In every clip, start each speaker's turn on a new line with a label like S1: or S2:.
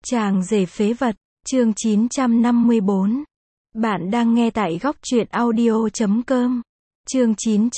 S1: Chàng rể phế vật, chương 954. Bạn đang nghe tại góc truyện audio.com. Chương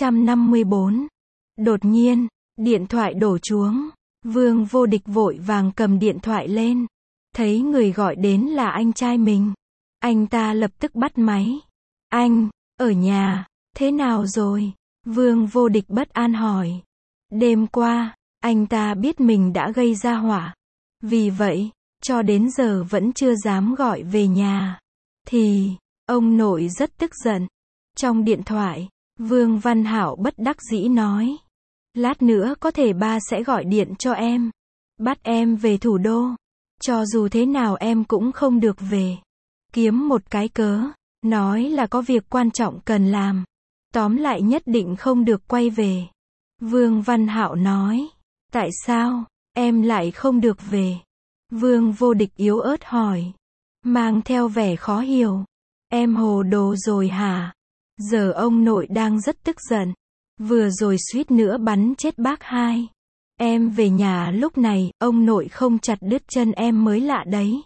S1: 954. Đột nhiên, điện thoại đổ chuông. Vương Vô Địch vội vàng cầm điện thoại lên. Thấy người gọi đến là anh trai mình. Anh ta lập tức bắt máy. Anh, ở nhà, thế nào rồi? Vương Vô Địch bất an hỏi. Đêm qua, anh ta biết mình đã gây ra họa. Vì vậy, cho đến giờ vẫn chưa dám gọi về nhà. Thì, ông nội rất tức giận. Trong điện thoại, Vương Văn Hảo bất đắc dĩ nói. Lát nữa có thể ba sẽ gọi điện cho em. Bắt em về thủ đô. Cho dù thế nào em cũng không được về. Kiếm một cái cớ. Nói là có việc quan trọng cần làm. Tóm lại nhất định không được quay về. Vương Văn Hạo nói. Tại sao, em lại không được về? Vương Vô Địch yếu ớt hỏi. Mang theo vẻ khó hiểu. Em hồ đồ rồi hả? Giờ ông nội đang rất tức giận. Vừa rồi suýt nữa bắn chết bác hai. Em về nhà lúc này, ông nội không chặt đứt chân em mới lạ đấy.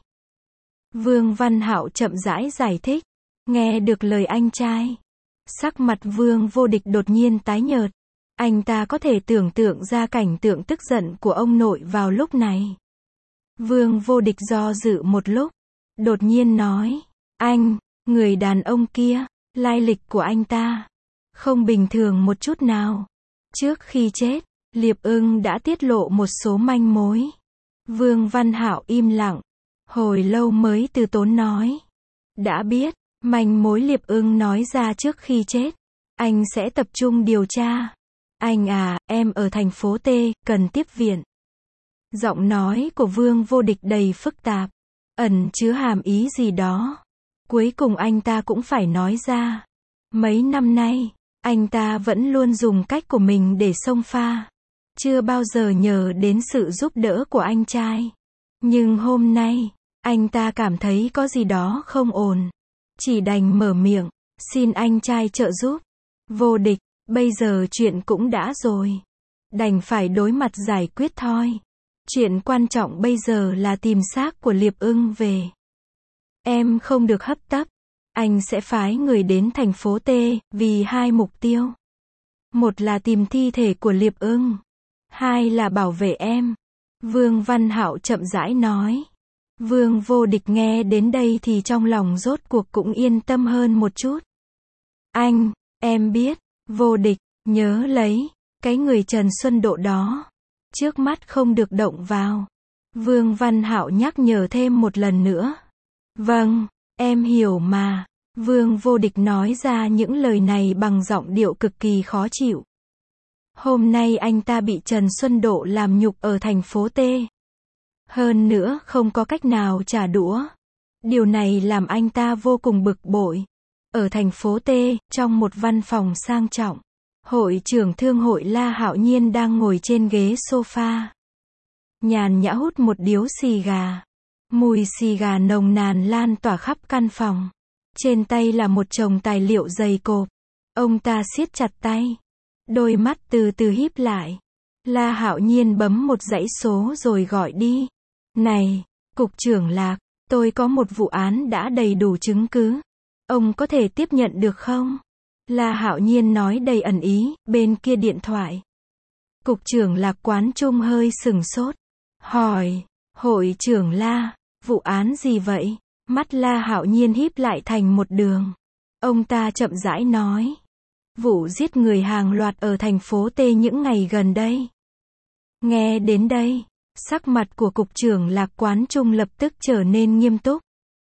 S1: Vương Văn Hạo chậm rãi giải thích. Nghe được lời anh trai. Sắc mặt Vương Vô Địch đột nhiên tái nhợt. Anh ta có thể tưởng tượng ra cảnh tượng tức giận của ông nội vào lúc này. Vương Vô Địch do dự một lúc. Đột nhiên nói. Anh, người đàn ông kia, lai lịch của anh ta không bình thường một chút nào. Trước khi chết, Liệp Ưng đã tiết lộ một số manh mối. Vương Văn Hạo im lặng. Hồi lâu mới từ tốn nói. Đã biết, manh mối Liệp Ưng nói ra trước khi chết. Anh sẽ tập trung điều tra. Anh à, em ở thành phố T, cần tiếp viện. Giọng nói của Vương Vô Địch đầy phức tạp. Ẩn chứa hàm ý gì đó. Cuối cùng anh ta cũng phải nói ra. Mấy năm nay, anh ta vẫn luôn dùng cách của mình để xông pha. Chưa bao giờ nhờ đến sự giúp đỡ của anh trai. Nhưng hôm nay, anh ta cảm thấy có gì đó không ổn. Chỉ đành mở miệng, xin anh trai trợ giúp. Vô Địch, bây giờ chuyện cũng đã rồi. Đành phải đối mặt giải quyết thôi. Chuyện quan trọng bây giờ là tìm xác của Liệp Ưng về. Em không được hấp tấp. Anh sẽ phái người đến thành phố T, vì hai mục tiêu. Một là tìm thi thể của Liệp Ưng. Hai là bảo vệ em. Vương Văn Hạo chậm rãi nói. Vương Vô Địch nghe đến đây thì trong lòng rốt cuộc cũng yên tâm hơn một chút. Anh, em biết, Vô Địch, nhớ lấy, cái người Trần Xuân Độ đó. Trước mắt không được động vào. Vương Văn Hạo nhắc nhở thêm một lần nữa. Vâng, em hiểu mà. Vương Vô Địch nói ra những lời này bằng giọng điệu cực kỳ khó chịu. Hôm nay anh ta bị Trần Xuân Độ làm nhục ở thành phố T. Hơn nữa không có cách nào trả đũa. Điều này làm anh ta vô cùng bực bội. Ở thành phố T, trong một văn phòng sang trọng, hội trưởng thương hội La Hạo Nhiên đang ngồi trên ghế sofa. Nhàn nhã hút một điếu xì gà. Mùi xì gà nồng nàn lan tỏa khắp căn phòng. Trên tay là một chồng tài liệu dày cộp. Ông ta siết chặt tay. Đôi mắt từ từ híp lại. La Hạo Nhiên bấm một dãy số rồi gọi đi. Này, Cục trưởng Lạc, tôi có một vụ án đã đầy đủ chứng cứ. Ông có thể tiếp nhận được không? La Hạo Nhiên nói đầy ẩn ý, bên kia điện thoại. Cục trưởng Lạc Quán Trung hơi sửng sốt. Hỏi, hội trưởng La, vụ án gì vậy? Mắt La Hạo Nhiên híp lại thành một đường. Ông ta chậm rãi nói. Vụ giết người hàng loạt ở thành phố T những ngày gần đây. Nghe đến đây, sắc mặt của Cục trưởng Lạc Quán Trung lập tức trở nên nghiêm túc.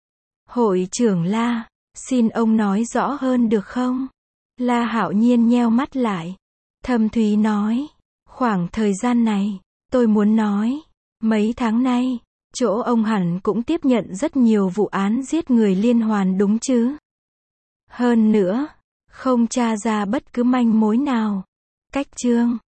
S1: Hội trưởng La, xin ông nói rõ hơn được không? La Hạo Nhiên nheo mắt lại. Thâm thúy nói. Khoảng thời gian này, tôi muốn nói. Mấy tháng nay, chỗ ông hẳn cũng tiếp nhận rất nhiều vụ án giết người liên hoàn đúng chứ? Hơn nữa, không tra ra bất cứ manh mối nào. Cách chương